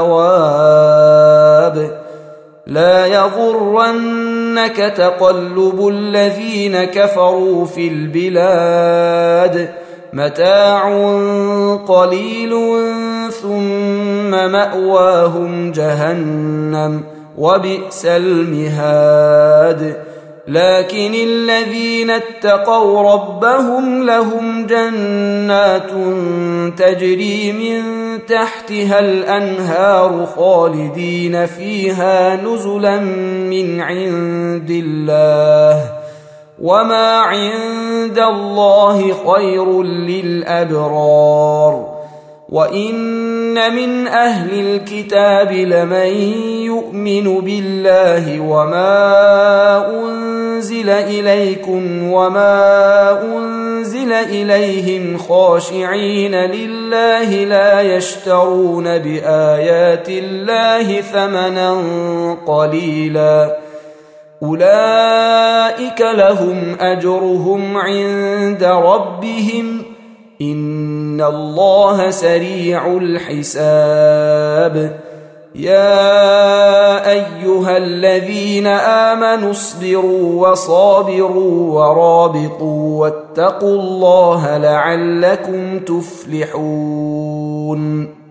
الثواب. لا يغرنك تقلب الذين كفروا في البلاد متاع قليل ثم مأواهم جهنم وبئس المهاد. لكن الذين اتقوا ربهم لهم جنات تجري من تحتها الأنهار خالدين فيها نزلا من عند الله وما عند الله خير للأبرار. وإن من أهل الكتاب لمن يؤمن بالله وما أنزل إليكم وما أنزل إليهم خاشعين لله لا يشترون بآيات الله ثمنا قليلا أولئك لهم أجرهم عند ربهم إن الله سريع الحساب يا أيها الذين آمنوا اصبروا وصابروا ورابطوا واتقوا الله لعلكم تفلحون